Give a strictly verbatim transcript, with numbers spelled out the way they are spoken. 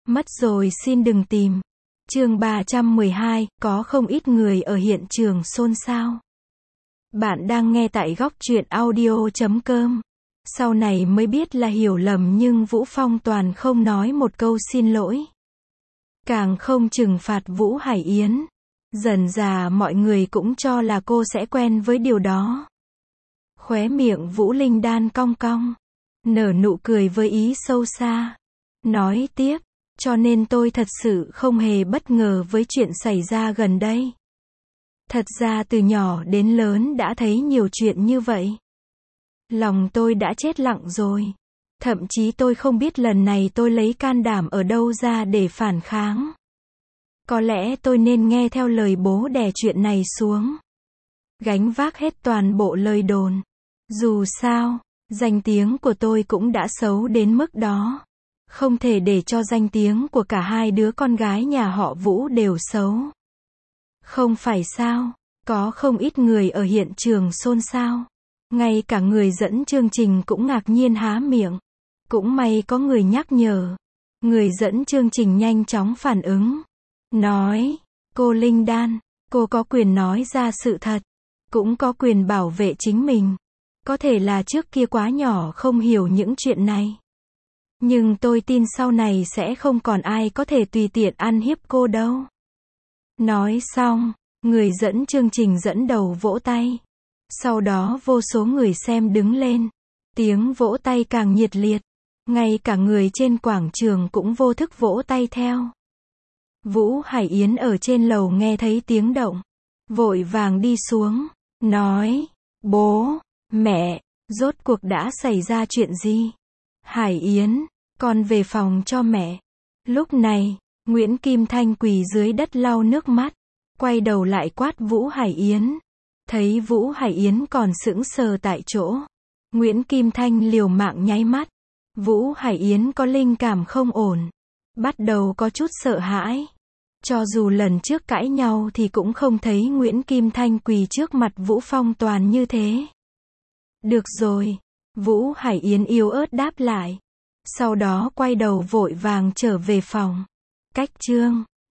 Mất rồi xin đừng tìm. Chương ba trăm mười hai, có không ít người ở hiện trường xôn xao. Bạn đang nghe tại góc truyện audio chấm com. Sau này mới biết là hiểu lầm nhưng Vũ Phong toàn không nói một câu xin lỗi. Càng không trừng phạt Vũ Hải Yến. Dần dà mọi người cũng cho là cô sẽ quen với điều đó. Khóe miệng Vũ Linh Đan cong cong. Nở nụ cười với ý sâu xa. Nói tiếp. Cho nên tôi thật sự không hề bất ngờ với chuyện xảy ra gần đây. Thật ra từ nhỏ đến lớn đã thấy nhiều chuyện như vậy. Lòng tôi đã chết lặng rồi. Thậm chí tôi không biết lần này tôi lấy can đảm ở đâu ra để phản kháng. Có lẽ tôi nên nghe theo lời bố đè chuyện này xuống. Gánh vác hết toàn bộ lời đồn. Dù sao, danh tiếng của tôi cũng đã xấu đến mức đó. Không thể để cho danh tiếng của cả hai đứa con gái nhà họ Vũ đều xấu. Không phải sao, có không ít người ở hiện trường xôn xao. Ngay cả người dẫn chương trình cũng ngạc nhiên há miệng. Cũng may có người nhắc nhở. Người dẫn chương trình nhanh chóng phản ứng. Nói, cô Linh Đan, cô có quyền nói ra sự thật. Cũng có quyền bảo vệ chính mình. Có thể là trước kia quá nhỏ không hiểu những chuyện này. Nhưng tôi tin sau này sẽ không còn ai có thể tùy tiện ăn hiếp cô đâu. Nói xong, người dẫn chương trình dẫn đầu vỗ tay. Sau đó vô số người xem đứng lên. Tiếng vỗ tay càng nhiệt liệt. Ngay cả người trên quảng trường cũng vô thức vỗ tay theo. Vũ Hải Yến ở trên lầu nghe thấy tiếng động. Vội vàng đi xuống. Nói, bố, mẹ, rốt cuộc đã xảy ra chuyện gì? Hải Yến, con về phòng cho mẹ. Lúc này, Nguyễn Kim Thanh quỳ dưới đất lau nước mắt. Quay đầu lại quát Vũ Hải Yến. Thấy Vũ Hải Yến còn sững sờ tại chỗ. Nguyễn Kim Thanh liều mạng nháy mắt. Vũ Hải Yến có linh cảm không ổn. Bắt đầu có chút sợ hãi. Cho dù lần trước cãi nhau thì cũng không thấy Nguyễn Kim Thanh quỳ trước mặt Vũ Phong Toàn như thế. Được rồi. Vũ Hải Yến yếu ớt đáp lại. Sau đó quay đầu vội vàng trở về phòng. Cách chương